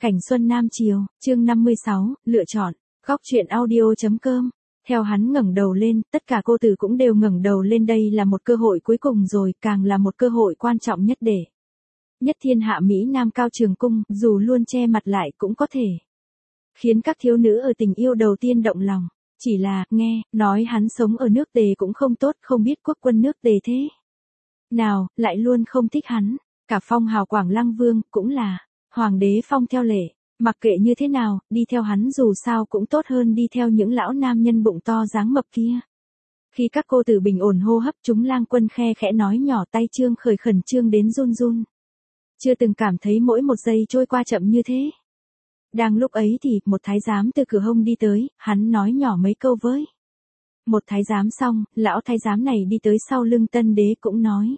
Cảnh xuân Nam Chiều, chương 56, lựa chọn, góc truyện audio.com. Theo hắn ngẩng đầu lên, tất cả cô tử cũng đều ngẩng đầu lên, đây là một cơ hội cuối cùng rồi, càng là một cơ hội quan trọng nhất để nhất thiên hạ Mỹ Nam cao trường cung, dù luôn che mặt lại cũng có thể khiến các thiếu nữ ở tình yêu đầu tiên động lòng. Chỉ là, nghe, nói hắn sống ở nước Tề cũng không tốt, không biết quốc quân nước Tề thế nào, lại luôn không thích hắn. Cả phong hào Quảng Lăng Vương, cũng là hoàng đế phong theo lệ, mặc kệ như thế nào, đi theo hắn dù sao cũng tốt hơn đi theo những lão nam nhân bụng to dáng mập kia. Khi các cô tử bình ổn hô hấp, chúng lang quân khe khẽ nói nhỏ, tay Trương Khởi khẩn trương đến run run. Chưa từng cảm thấy mỗi một giây trôi qua chậm như thế. Đang lúc ấy thì, một thái giám từ cửa hông đi tới, hắn nói nhỏ mấy câu với một thái giám xong, lão thái giám này đi tới sau lưng tân đế cũng nói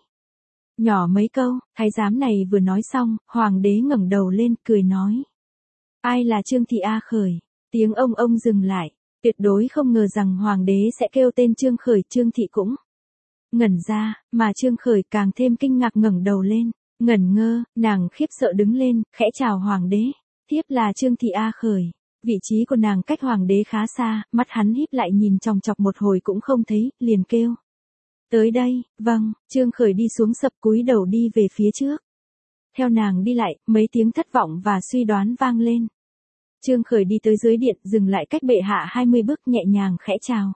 nhỏ mấy câu. Thái giám này vừa nói xong, hoàng đế ngẩng đầu lên, cười nói: ai là Trương Thị A Khởi? Tiếng ông dừng lại, tuyệt đối không ngờ rằng hoàng đế sẽ kêu tên Trương Khởi. Trương Thị cũng ngẩn ra, mà Trương Khởi càng thêm kinh ngạc, ngẩng đầu lên, ngẩn ngơ, nàng khiếp sợ đứng lên, khẽ chào hoàng đế. Tiếp là Trương Thị A Khởi. Vị trí của nàng cách hoàng đế khá xa, mắt hắn híp lại nhìn chòng chọc một hồi cũng không thấy, liền kêu: tới đây. Vâng. Trương Khởi đi xuống sập cúi đầu đi về phía trước. Theo nàng đi lại, mấy tiếng thất vọng và suy đoán vang lên. Trương Khởi đi tới dưới điện, dừng lại cách bệ hạ 20 bước, nhẹ nhàng khẽ chào.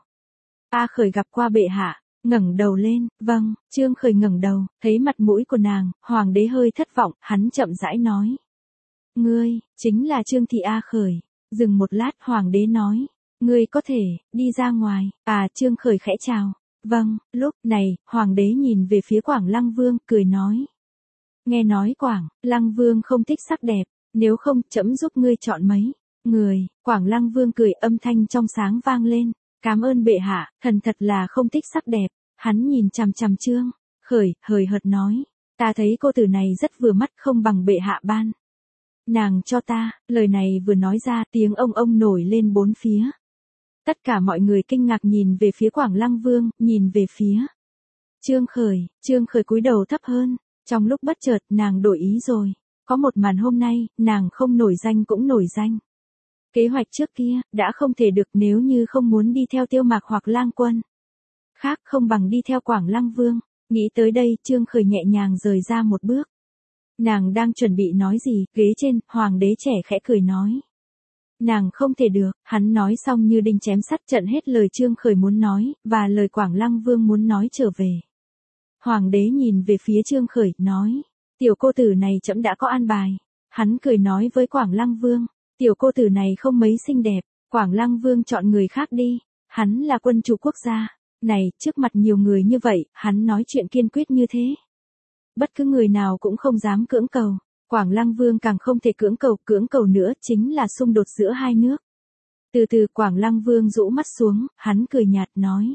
A Khởi gặp qua bệ hạ. Ngẩng đầu lên. Vâng. Trương Khởi ngẩng đầu, thấy mặt mũi của nàng, hoàng đế hơi thất vọng, hắn chậm rãi nói: ngươi, chính là Trương Thị A Khởi. Dừng một lát, hoàng đế nói: ngươi có thể đi ra ngoài. Trương Khởi khẽ chào. Vâng. Lúc này, hoàng đế nhìn về phía Quảng Lăng Vương, cười nói: nghe nói Quảng Lăng Vương không thích sắc đẹp, nếu không, trẫm giúp ngươi chọn mấy người. Quảng Lăng Vương cười, âm thanh trong sáng vang lên: cảm ơn bệ hạ, thần thật là không thích sắc đẹp. Hắn nhìn chằm chằm Trương Khởi, hời hợt nói: ta thấy cô tử này rất vừa mắt, không bằng bệ hạ ban nàng cho ta. Lời này vừa nói ra, tiếng ông nổi lên bốn phía. Tất cả mọi người kinh ngạc nhìn về phía Quảng Lăng Vương, nhìn về phía Trương Khởi cúi đầu thấp hơn. Trong lúc bất chợt, nàng đổi ý rồi. Có một màn hôm nay, nàng không nổi danh cũng nổi danh. Kế hoạch trước kia, đã không thể được, nếu như không muốn đi theo Tiêu Mạc hoặc Lang Quân khác, không bằng đi theo Quảng Lăng Vương. Nghĩ tới đây, Trương Khởi nhẹ nhàng rời ra một bước. Nàng đang chuẩn bị nói gì, ghế trên, hoàng đế trẻ khẽ cười nói: nàng không thể được. Hắn nói xong như đinh chém sắt, chặn hết lời Trương Khởi muốn nói, và lời Quảng Lăng Vương muốn nói trở về. Hoàng đế nhìn về phía Trương Khởi, nói: tiểu cô tử này trẫm đã có an bài. Hắn cười nói với Quảng Lăng Vương: tiểu cô tử này không mấy xinh đẹp, Quảng Lăng Vương chọn người khác đi. Hắn là quân chủ quốc gia này, trước mặt nhiều người như vậy, hắn nói chuyện kiên quyết như thế. Bất cứ người nào cũng không dám cưỡng cầu. Quảng Lăng Vương càng không thể cưỡng cầu nữa, chính là xung đột giữa hai nước. Từ từ, Quảng Lăng Vương rũ mắt xuống, hắn cười nhạt nói: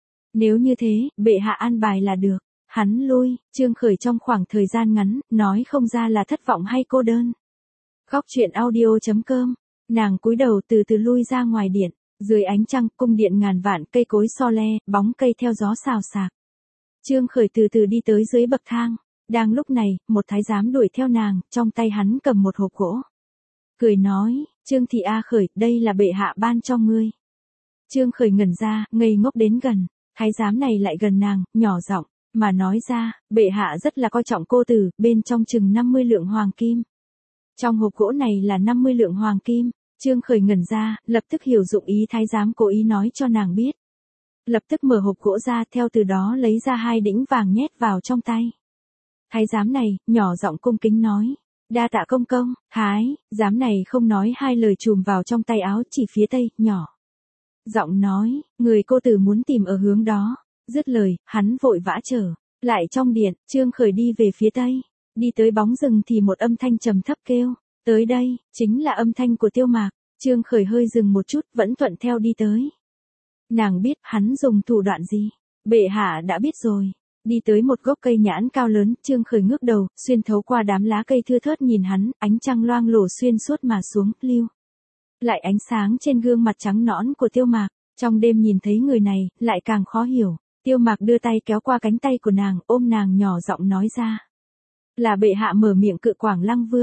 nếu như thế, bệ hạ an bài là được. Hắn lui. Trương Khởi trong khoảng thời gian ngắn, nói không ra là thất vọng hay cô đơn. Góc truyện audio.com. Nàng cúi đầu từ từ lui ra ngoài điện. Dưới ánh trăng, cung điện ngàn vạn cây cối so le, bóng cây theo gió xào xạc. Trương Khởi từ từ đi tới dưới bậc thang. Đang lúc này, một thái giám đuổi theo nàng, trong tay hắn cầm một hộp gỗ. Cười nói: Trương Thị A Khởi, đây là bệ hạ ban cho ngươi. Trương Khởi ngẩn ra, ngây ngốc đến gần. Thái giám này lại gần nàng, nhỏ giọng mà nói ra: bệ hạ rất là coi trọng cô tử, bên trong chừng 50 lượng hoàng kim. Trong hộp gỗ này là 50 lượng hoàng kim. Trương Khởi ngẩn ra, lập tức hiểu dụng ý thái giám cố ý nói cho nàng biết. Lập tức mở hộp gỗ ra, theo từ đó lấy ra 2 đĩnh vàng nhét vào trong tay. Thái giám này, nhỏ giọng cung kính nói: đa tạ công công. Thái giám này không nói hai lời, chùm vào trong tay áo, chỉ phía tây, nhỏ giọng nói: người cô tử muốn tìm ở hướng đó. Dứt lời, hắn vội vã trở lại trong điện. Trương Khởi đi về phía tây. Đi tới bóng rừng thì một âm thanh trầm thấp kêu: tới đây. Chính là âm thanh của Tiêu Mạc. Trương Khởi hơi dừng một chút, vẫn thuận theo đi tới. Nàng biết hắn dùng thủ đoạn gì. Bệ hạ đã biết rồi. Đi tới một gốc cây nhãn cao lớn, Trương Khởi ngước đầu, xuyên thấu qua đám lá cây thưa thớt nhìn hắn, ánh trăng loang lổ xuyên suốt mà xuống, lưu lại ánh sáng trên gương mặt trắng nõn của Tiêu Mạc. Trong đêm nhìn thấy người này, lại càng khó hiểu. Tiêu Mạc đưa tay kéo qua cánh tay của nàng, ôm nàng nhỏ giọng nói ra: là bệ hạ mở miệng cự Quảng Lăng Vương.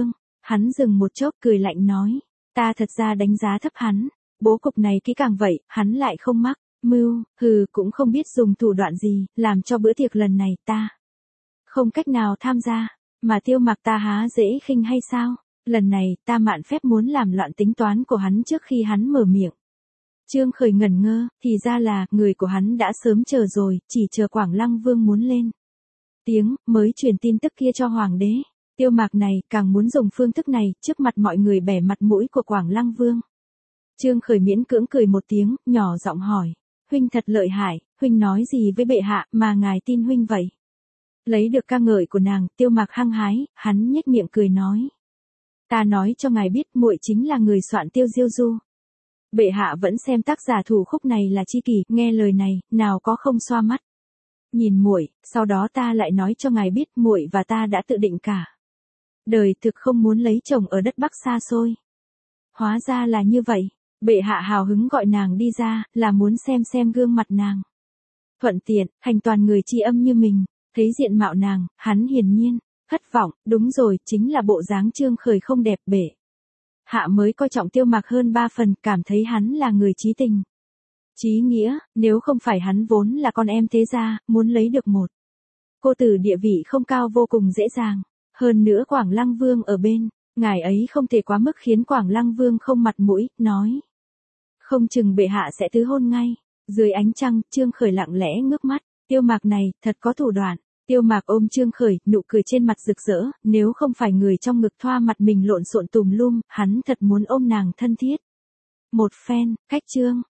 Hắn dừng một chốc cười lạnh nói, ta thật ra đánh giá thấp hắn, bố cục này kỹ càng vậy, hắn lại không mắc mưu, cũng không biết dùng thủ đoạn gì, làm cho bữa tiệc lần này ta không cách nào tham gia, mà Tiêu Mặc ta há dễ khinh hay sao? Lần này, ta mạn phép muốn làm loạn tính toán của hắn trước khi hắn mở miệng. Trương Khởi ngẩn ngơ, thì ra là, người của hắn đã sớm chờ rồi, chỉ chờ Quảng Lăng Vương muốn lên tiếng, mới truyền tin tức kia cho Hoàng đế. Tiêu Mặc này, càng muốn dùng phương thức này, trước mặt mọi người bẻ mặt mũi của Quảng Lăng Vương. Trương Khởi miễn cưỡng cười một tiếng, nhỏ giọng hỏi, huynh thật lợi hại, huynh nói gì với bệ hạ, mà ngài tin huynh vậy? Lấy được ca ngợi của nàng, Tiêu Mặc hăng hái, hắn nhếch miệng cười nói. Ta nói cho ngài biết muội chính là người soạn Tiêu Diêu Du. Bệ hạ vẫn xem tác giả thủ khúc này là chi kỷ, nghe lời này, nào có không xoa mắt. Nhìn muội, sau đó ta lại nói cho ngài biết muội và ta đã tự định cả đời thực không muốn lấy chồng ở đất Bắc xa xôi. Hóa ra là như vậy, bệ hạ hào hứng gọi nàng đi ra, là muốn xem gương mặt nàng. Thuận tiện, hành toàn người tri âm như mình, thấy diện mạo nàng, hắn hiển nhiên thất vọng, đúng rồi, chính là bộ dáng Trương Khởi không đẹp, bệ hạ mới coi trọng Tiêu Mặc hơn 3 phần, cảm thấy hắn là người trí tình, trí nghĩa, nếu không phải hắn vốn là con em thế gia, muốn lấy được một cô tử địa vị không cao vô cùng dễ dàng. Hơn nữa Quảng Lăng Vương ở bên, ngài ấy không thể quá mức khiến Quảng Lăng Vương không mặt mũi, nói. Không chừng bệ hạ sẽ tứ hôn ngay. Dưới ánh trăng, Trương Khởi lặng lẽ ngước mắt, Tiêu Mặc này, thật có thủ đoạn. Tiêu Mặc ôm Trương Khởi, nụ cười trên mặt rực rỡ, nếu không phải người trong ngực thoa mặt mình lộn xộn tùm lum, hắn thật muốn ôm nàng thân thiết. Một phen, cách Trương